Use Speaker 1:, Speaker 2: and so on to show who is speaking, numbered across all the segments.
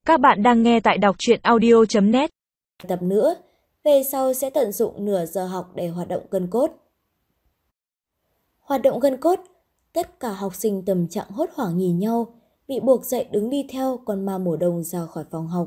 Speaker 1: Các bạn đang nghe tại đọc truyện audio.net.
Speaker 2: Tập nữa, về sau sẽ tận dụng nửa giờ học để hoạt động gân cốt. Hoạt động gân cốt, tất cả học sinh tâm trạng hốt hoảng nhìn nhau, bị buộc dậy đứng đi theo con ma mùa đông ra khỏi phòng học.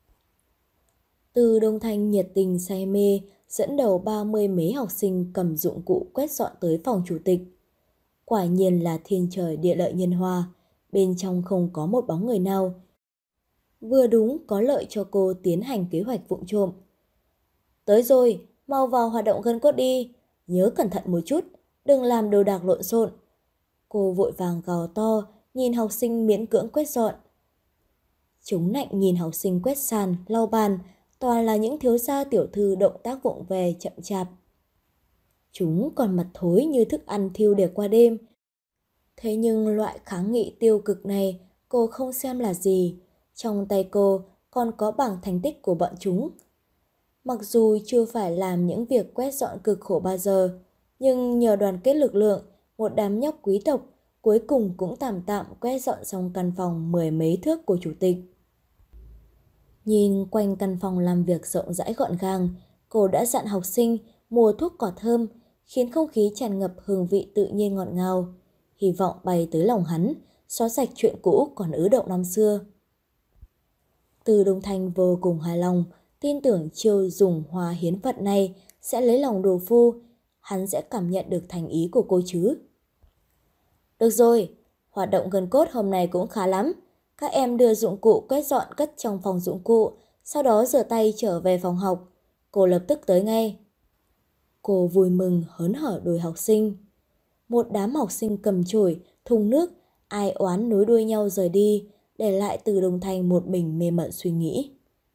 Speaker 2: Từ Đông Thanh nhiệt tình say mê, dẫn đầu 30 mấy học sinh cầm dụng cụ quét dọn tới phòng chủ tịch. Quả nhiên là thiên trời địa lợi nhân hòa, bên trong không có một bóng người nào. Vừa đúng có lợi cho cô tiến hành kế hoạch vụng trộm. Tới rồi, mau vào hoạt động gân cốt đi, nhớ cẩn thận một chút, đừng làm đồ đạc lộn xộn. Cô vội vàng gào to, nhìn học sinh miễn cưỡng quét dọn. Chúng lạnh nhìn học sinh quét sàn, lau bàn, toàn là những thiếu gia tiểu thư động tác vụng về chậm chạp. Chúng còn mặt thối như thức ăn thiêu để qua đêm. Thế nhưng loại kháng nghị tiêu cực này cô không xem là gì. Trong tay cô còn có bảng thành tích của bọn chúng. Mặc dù chưa phải làm những việc quét dọn cực khổ bao giờ, nhưng nhờ đoàn kết lực lượng, một đám nhóc quý tộc cuối cùng cũng tạm tạm quét dọn xong căn phòng 10 mấy thước của chủ tịch. Nhìn quanh căn phòng làm việc rộng rãi gọn gàng, cô đã dặn học sinh mua thuốc cỏ thơm, khiến không khí tràn ngập hương vị tự nhiên ngọt ngào. Hy vọng bay tới lòng hắn, xóa sạch chuyện cũ còn ứ động năm xưa. Từ Đông Thanh vô cùng hài lòng, tin tưởng chiêu dùng hoa hiến Phật này sẽ lấy lòng đồ phu, hắn sẽ cảm nhận được thành ý của cô chứ. Được rồi, hoạt động gân cốt hôm nay cũng khá lắm. Các em đưa dụng cụ quét dọn cất trong phòng dụng cụ, sau đó rửa tay trở về phòng học. Cô lập tức tới ngay. Cô vui mừng hớn hở đuổi học sinh. Một đám học sinh cầm chổi, thùng nước, ai oán nối đuôi nhau rời đi, để lại Từ Đông Thanh một mình mê mẩn suy nghĩ.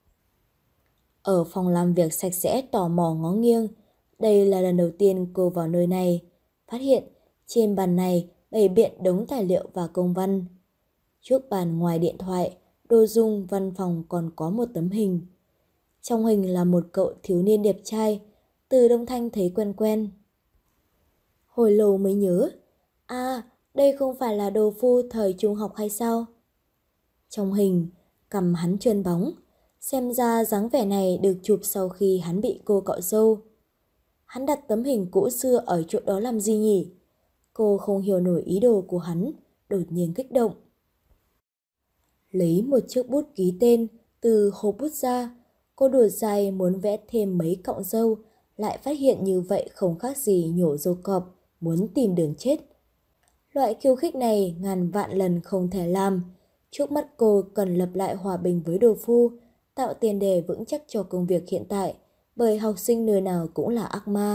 Speaker 2: Ở phòng làm việc sạch sẽ tò mò ngó nghiêng, đây là lần đầu tiên cô vào nơi này, phát hiện trên bàn này bày biện đống tài liệu và công văn. Trước bàn ngoài điện thoại, đồ dùng văn phòng còn có một tấm hình. Trong hình là một cậu thiếu niên đẹp trai, Từ Đông Thanh thấy quen quen. Hồi lâu mới nhớ, đây không phải là đồ phu thời trung học hay sao? Trong hình, cằm hắn trơn bóng, xem ra dáng vẻ này được chụp sau khi hắn bị cô cạo râu. Hắn đặt tấm hình cũ xưa ở chỗ đó làm gì nhỉ? Cô không hiểu nổi ý đồ của hắn, đột nhiên kích động. Lấy một chiếc bút ký tên từ hộp bút ra, cô đùa dài muốn vẽ thêm mấy cọng râu, lại phát hiện như vậy không khác gì nhổ râu cọp, muốn tìm đường chết. Loại khiêu khích này ngàn vạn lần không thể làm. Trước mắt cô cần lập lại hòa bình với đồ phu, tạo tiền đề vững chắc cho công việc hiện tại, bởi học sinh nơi nào cũng là ác ma.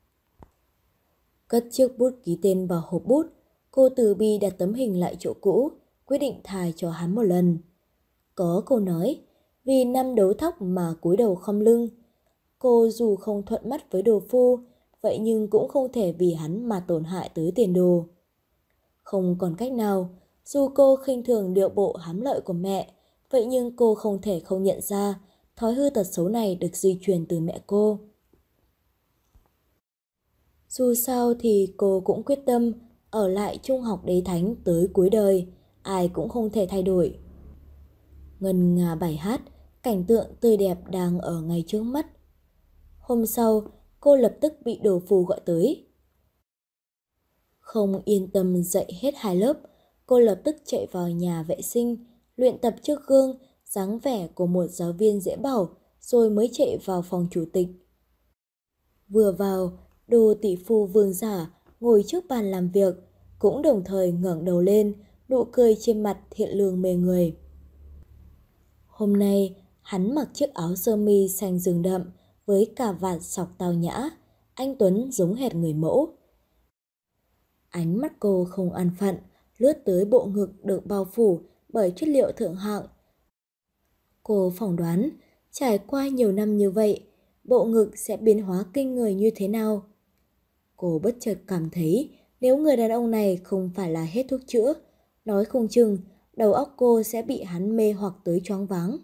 Speaker 2: Cất chiếc bút ký tên vào hộp bút, cô từ bi đặt tấm hình lại chỗ cũ, quyết định thài cho hắn một lần. Có câu nói, vì năm đấu thóc mà cúi đầu khom lưng. Cô dù không thuận mắt với đồ phu, vậy nhưng cũng không thể vì hắn mà tổn hại tới tiền đồ. Không còn cách nào, dù cô khinh thường điệu bộ hám lợi của mẹ, vậy nhưng cô không thể không nhận ra thói hư tật xấu này được di truyền từ mẹ cô. Dù sao thì cô cũng quyết tâm ở lại trung học Đế Thánh tới cuối đời, ai cũng không thể thay đổi. Ngân nga bài hát, cảnh tượng tươi đẹp đang ở ngay trước mắt. Hôm sau, cô lập tức bị đồ phu gọi tới. Không yên tâm dạy hết 2 lớp, cô lập tức chạy vào nhà vệ sinh, luyện tập trước gương, dáng vẻ của một giáo viên dễ bảo, rồi mới chạy vào phòng chủ tịch. Vừa vào, đồ tỷ phu Vương Giả ngồi trước bàn làm việc, cũng đồng thời ngẩng đầu lên, nụ cười trên mặt hiện lương mê người. Hôm nay, hắn mặc chiếc áo sơ mi xanh rừng đậm với cà vạt sọc tao nhã, anh tuấn giống hệt người mẫu. Ánh mắt cô không an phận, lướt tới bộ ngực được bao phủ bởi chất liệu thượng hạng. Cô phỏng đoán, trải qua nhiều năm như vậy, bộ ngực sẽ biến hóa kinh người như thế nào. Cô bất chợt cảm thấy nếu người đàn ông này không phải là hết thuốc chữa, nói không chừng đầu óc cô sẽ bị hắn mê hoặc tới choáng váng.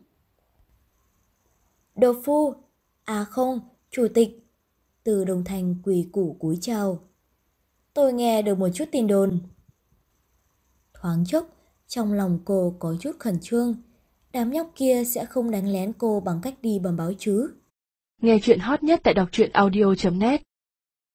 Speaker 2: Đồ phu, không, chủ tịch. Từ Đông Thanh quỳ củ cúi chào. Tôi nghe được một chút tin đồn. Thoáng chốc, trong lòng cô có chút khẩn trương. đám nhóc kia sẽ không đánh lén cô bằng cách đi bấm báo chứ.
Speaker 1: Nghe chuyện hot nhất tại đọc truyện audio.net